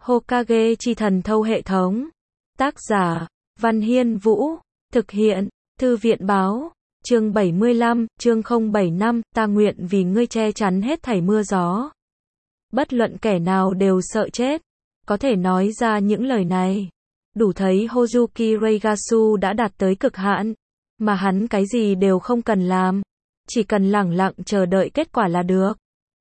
Hokage chi thần thâu hệ thống. Tác giả, Văn Hiên Vũ. Thực hiện, Thư viện Báo. Chương 75, chương 075, ta nguyện vì ngươi che chắn hết thảy mưa gió. Bất luận kẻ nào đều sợ chết. Có thể nói ra những lời này. Đủ thấy Hozuki Reigatsu đã đạt tới cực hạn. Mà hắn cái gì đều không cần làm. Chỉ cần lẳng lặng chờ đợi kết quả là được.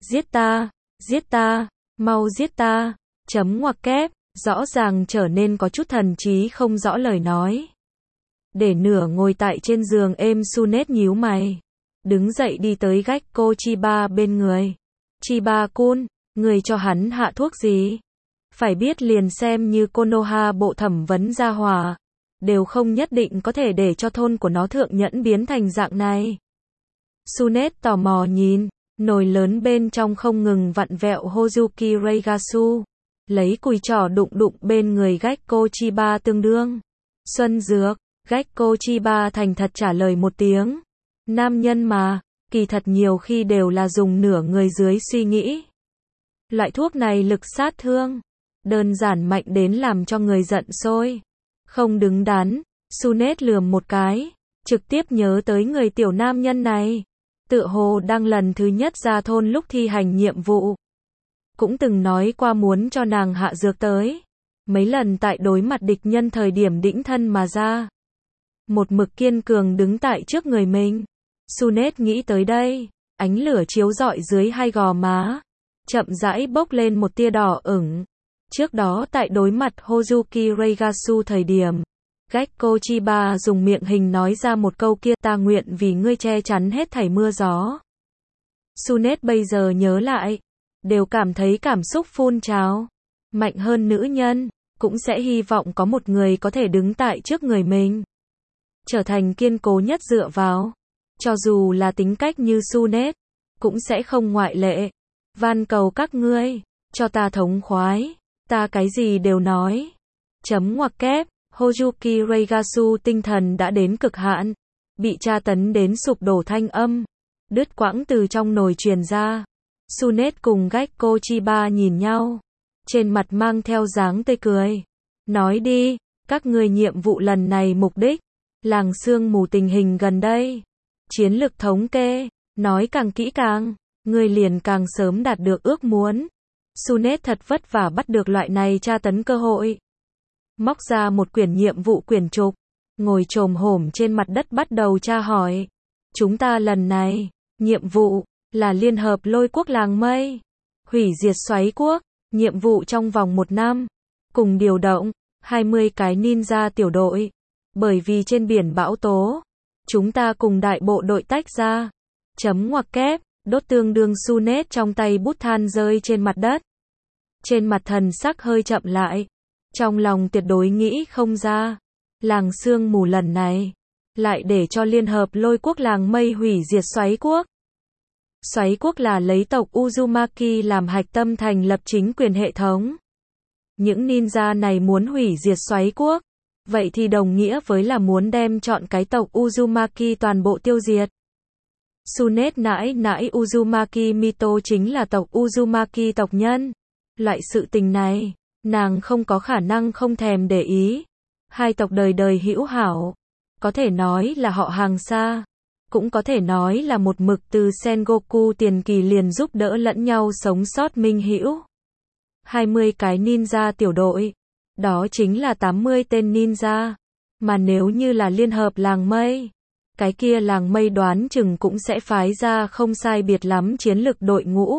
Giết ta, mau giết ta. Chấm ngoặc kép, rõ ràng trở nên có chút thần trí không rõ lời nói. Để nửa ngồi tại trên giường êm Sunet nhíu mày. Đứng dậy đi tới Gekko Chiba bên người. Chiba-kun, người cho hắn hạ thuốc gì? Phải biết liền xem như Konoha bộ thẩm vấn gia hỏa. Đều không nhất định có thể để cho thôn của nó thượng nhẫn biến thành dạng này. Sunet tò mò nhìn, nồi lớn bên trong không ngừng vặn vẹo Hozuki Reigatsu. Lấy cùi trỏ đụng bên người Gekko Chiba tương đương. Xuân dược, Gekko Chiba thành thật trả lời một tiếng. Nam nhân mà, kỳ thật nhiều khi đều là dùng nửa người dưới suy nghĩ. Loại thuốc này lực sát thương, đơn giản mạnh đến làm cho người giận sôi. Không đứng đắn, Sunet lườm một cái, trực tiếp nhớ tới người tiểu nam nhân này. Tựa hồ đang lần thứ nhất ra thôn lúc thi hành nhiệm vụ. Cũng từng nói qua muốn cho nàng hạ dược tới. Mấy lần tại đối mặt địch nhân thời điểm đĩnh thân mà ra. Một mực kiên cường đứng tại trước người mình. Sunet nghĩ tới đây, ánh lửa chiếu rọi dưới hai gò má. Chậm rãi bốc lên một tia đỏ ửng. Trước đó tại đối mặt Hozuki Reigatsu thời điểm, Gekko Chiba dùng miệng hình nói ra một câu kia, ta nguyện vì ngươi che chắn hết thảy mưa gió. Sunet bây giờ nhớ lại, đều cảm thấy cảm xúc phun trào. Mạnh hơn nữ nhân, cũng sẽ hy vọng có một người có thể đứng tại trước người mình. Trở thành kiên cố nhất dựa vào. Cho dù là tính cách như Sunet, cũng sẽ không ngoại lệ. Van cầu các ngươi, cho ta thống khoái, ta cái gì đều nói. Chấm ngoặc kép, Hozuki Reigatsu tinh thần đã đến cực hạn. Bị tra tấn đến sụp đổ thanh âm. Đứt quãng từ trong nồi truyền ra. Sunet cùng Gekko Chiba nhìn nhau. Trên mặt mang theo dáng tươi cười. Nói đi, các ngươi nhiệm vụ lần này mục đích. Làng sương mù tình hình gần đây. Chiến lược thống kê. Nói càng kỹ càng, ngươi liền càng sớm đạt được ước muốn. Sunet thật vất vả bắt được loại này tra tấn cơ hội. Móc ra một quyển nhiệm vụ quyển trục. Ngồi chồm hổm trên mặt đất bắt đầu tra hỏi. Chúng ta lần này, nhiệm vụ là liên hợp lôi quốc làng mây. Hủy diệt xoáy quốc. Nhiệm vụ trong vòng 1 năm. Cùng điều động 20 cái ninja tiểu đội. Bởi vì trên biển bão tố, chúng ta cùng đại bộ đội tách ra. Chấm ngoặc kép, đốt tương đương Sunet trong tay bút than rơi trên mặt đất. Trên mặt thần sắc hơi chậm lại. Trong lòng tuyệt đối nghĩ không ra. Làng sương mù lần này lại để cho liên hợp lôi quốc làng mây hủy diệt xoáy quốc. Xoáy quốc là lấy tộc Uzumaki làm hạch tâm thành lập chính quyền hệ thống. Những ninja này muốn hủy diệt xoáy quốc. Vậy thì đồng nghĩa với là muốn đem chọn cái tộc Uzumaki toàn bộ tiêu diệt. Sunet nãi Uzumaki Mito chính là tộc Uzumaki tộc nhân. Loại sự tình này, nàng không có khả năng không thèm để ý. Hai tộc đời đời hữu hảo. Có thể nói là họ hàng xa. Cũng có thể nói là một mực từ Sengoku tiền kỳ liền giúp đỡ lẫn nhau sống sót minh hữu. 20 cái ninja tiểu đội. Đó chính là 80 tên ninja. Mà nếu như là liên hợp làng mây, cái kia làng mây đoán chừng cũng sẽ phái ra không sai biệt lắm chiến lực đội ngũ.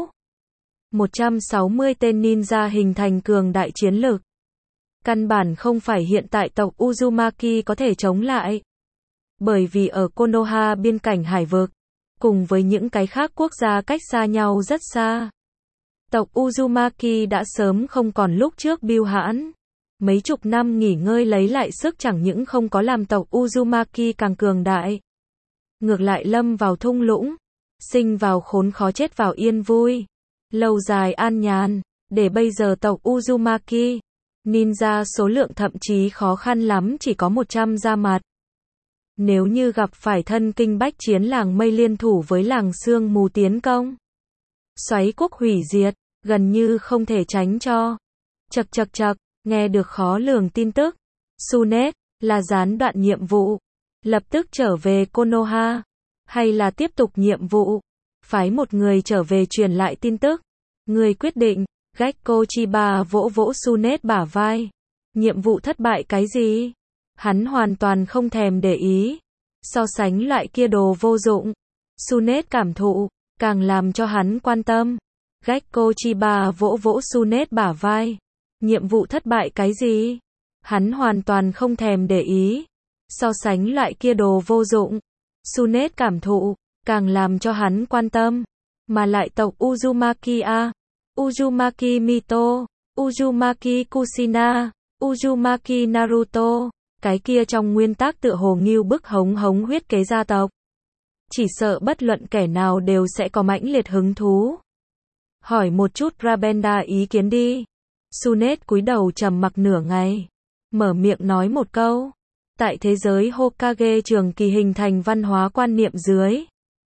160 tên ninja hình thành cường đại chiến lực. Căn bản không phải hiện tại tộc Uzumaki có thể chống lại. Bởi vì ở Konoha biên cảnh hải vực, cùng với những cái khác quốc gia cách xa nhau rất xa. Tộc Uzumaki đã sớm không còn lúc trước bưu hãn. Mấy chục năm nghỉ ngơi lấy lại sức chẳng những không có làm tộc Uzumaki càng cường đại. Ngược lại lâm vào thung lũng. Sinh vào khốn khó chết vào yên vui. Lâu dài an nhàn. Để bây giờ tộc Uzumaki, ninja số lượng thậm chí khó khăn lắm chỉ có 100 ra mặt. Nếu như gặp phải thân kinh bách chiến làng mây liên thủ với làng sương mù tiến công. Xoáy quốc hủy diệt, gần như không thể tránh cho. Chậc, nghe được khó lường tin tức. Sunet, là gián đoạn nhiệm vụ. Lập tức trở về Konoha. Hay là tiếp tục nhiệm vụ. Phái một người trở về truyền lại tin tức. Người quyết định. Gekko Chiba vỗ vỗ Sunet bả vai. Nhiệm vụ thất bại cái gì? Hắn hoàn toàn không thèm để ý. So sánh loại kia đồ vô dụng. Sunet cảm thụ, càng làm cho hắn quan tâm. Gekko Chiba vỗ vỗ Sunet bả vai. Nhiệm vụ thất bại cái gì? Hắn hoàn toàn không thèm để ý. So sánh loại kia đồ vô dụng. Sunet cảm thụ, càng làm cho hắn quan tâm. Mà lại tộc Uzumaki A, Uzumaki Mito, Uzumaki Kushina, Uzumaki Naruto, cái kia trong nguyên tắc tựa hồ nghiêu bức hống hống huyết kế gia tộc. Chỉ sợ bất luận kẻ nào đều sẽ có mãnh liệt hứng thú. Hỏi một chút Rabenda ý kiến đi. Sunet cúi đầu trầm mặc nửa ngày. Mở miệng nói một câu. Tại thế giới Hokage trường kỳ hình thành văn hóa quan niệm dưới.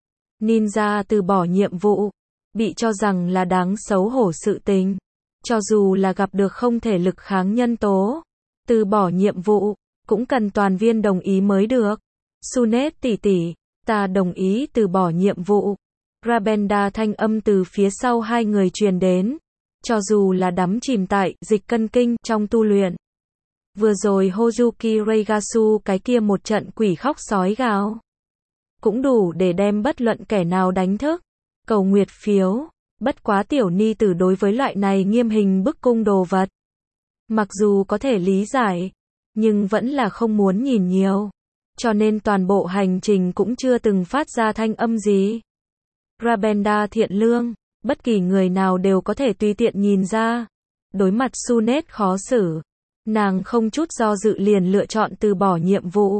Ninja từ bỏ nhiệm vụ. Bị cho rằng là đáng xấu hổ sự tình. Cho dù là gặp được không thể lực kháng nhân tố. Từ bỏ nhiệm vụ. Cũng cần toàn viên đồng ý mới được. Sunet tỷ tỷ, ta đồng ý từ bỏ nhiệm vụ. Rabenda thanh âm từ phía sau hai người truyền đến. Cho dù là đắm chìm tại dịch cân kinh trong tu luyện. Vừa rồi Hozuki Reigasu cái kia một trận quỷ khóc sói gào. Cũng đủ để đem bất luận kẻ nào đánh thức. Cầu nguyệt phiếu. Bất quá tiểu ni tử đối với loại này nghiêm hình bức cung đồ vật. Mặc dù có thể lý giải. Nhưng vẫn là không muốn nhìn nhiều. Cho nên toàn bộ hành trình cũng chưa từng phát ra thanh âm gì. Rabenda thiện lương. Bất kỳ người nào đều có thể tùy tiện nhìn ra. Đối mặt Sunet khó xử. Nàng không chút do dự liền lựa chọn từ bỏ nhiệm vụ.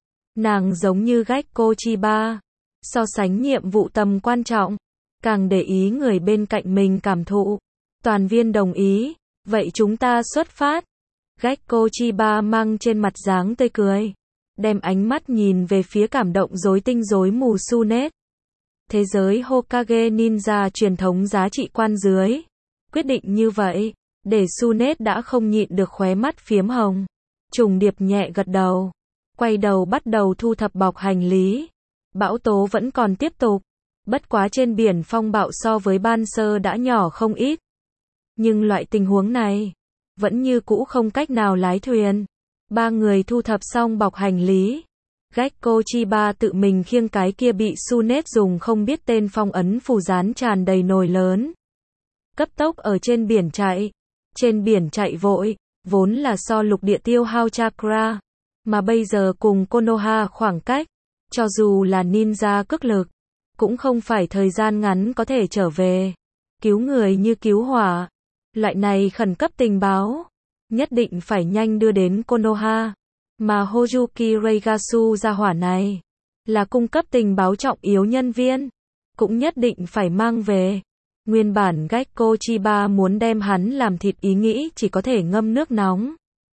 Nàng giống như Gekko Chiba. So sánh nhiệm vụ tầm quan trọng. Càng để ý người bên cạnh mình cảm thụ. Toàn viên đồng ý. Vậy chúng ta xuất phát. Gekko Chiba mang trên mặt dáng tươi cười. Đem ánh mắt nhìn về phía cảm động rối tinh rối mù Sunet. Thế giới Hokage Ninja truyền thống giá trị quan dưới. Quyết định như vậy. Để Sunet đã không nhịn được khóe mắt phiếm hồng. Trùng điệp nhẹ gật đầu. Quay đầu bắt đầu thu thập bọc hành lý. Bão tố vẫn còn tiếp tục. Bất quá trên biển phong bạo so với ban sơ đã nhỏ không ít. Nhưng loại tình huống này. Vẫn như cũ không cách nào lái thuyền. Ba người thu thập xong bọc hành lý. Gekko Chiba tự mình khiêng cái kia bị Sunet dùng không biết tên phong ấn phù dán tràn đầy nồi lớn. Cấp tốc ở trên biển chạy. Trên biển chạy vội, vốn là so lục địa tiêu hao chakra. Mà bây giờ cùng Konoha khoảng cách. Cho dù là ninja cực lực. Cũng không phải thời gian ngắn có thể trở về. Cứu người như cứu hỏa. Loại này khẩn cấp tình báo. Nhất định phải nhanh đưa đến Konoha. Mà Hozuki Reigasu gia hỏa này. Là cung cấp tình báo trọng yếu nhân viên. Cũng nhất định phải mang về. Nguyên bản Gekko Chiba muốn đem hắn làm thịt ý nghĩ chỉ có thể ngâm nước nóng.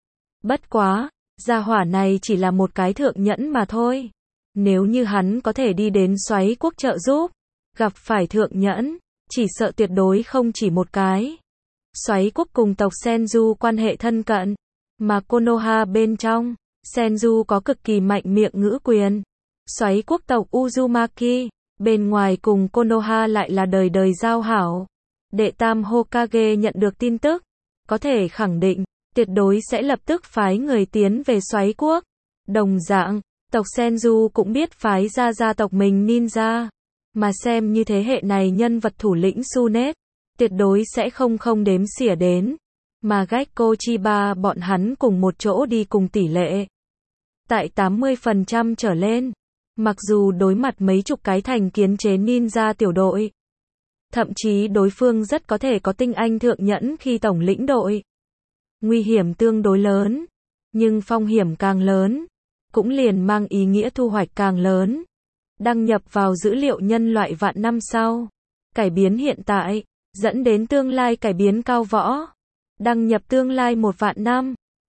Bất quá, gia hỏa này chỉ là một cái thượng nhẫn mà thôi. Nếu như hắn có thể đi đến Xoáy Quốc trợ giúp. Gặp phải thượng nhẫn. Chỉ sợ tuyệt đối không chỉ một cái. Xoáy Quốc cùng tộc Senju quan hệ thân cận. Mà Konoha bên trong. Senju có cực kỳ mạnh miệng ngữ quyền. Xoáy Quốc tộc Uzumaki. Bên ngoài cùng Konoha lại là đời đời giao hảo. Đệ tam Hokage nhận được tin tức. Có thể khẳng định. Tuyệt đối sẽ lập tức phái người tiến về Xoáy Quốc. Đồng dạng. Tộc Senju cũng biết phái ra gia tộc mình ninja. Mà xem như thế hệ này nhân vật thủ lĩnh Sunet. Tuyệt đối sẽ không đếm xỉa đến. Mà Gekko Chiba bọn hắn cùng một chỗ đi cùng tỷ lệ. Tại 80% trở lên. Mặc dù đối mặt mấy chục cái thành kiến chế ninja tiểu đội. Thậm chí đối phương rất có thể có tinh anh thượng nhẫn khi tổng lĩnh đội. Nguy hiểm tương đối lớn. Nhưng phong hiểm càng lớn. Cũng liền mang ý nghĩa thu hoạch càng lớn. Đăng nhập vào dữ liệu nhân loại vạn năm sau. Cải biến hiện tại. Dẫn đến tương lai cải biến cao võ. Đăng nhập tương lai 1 vạn năm.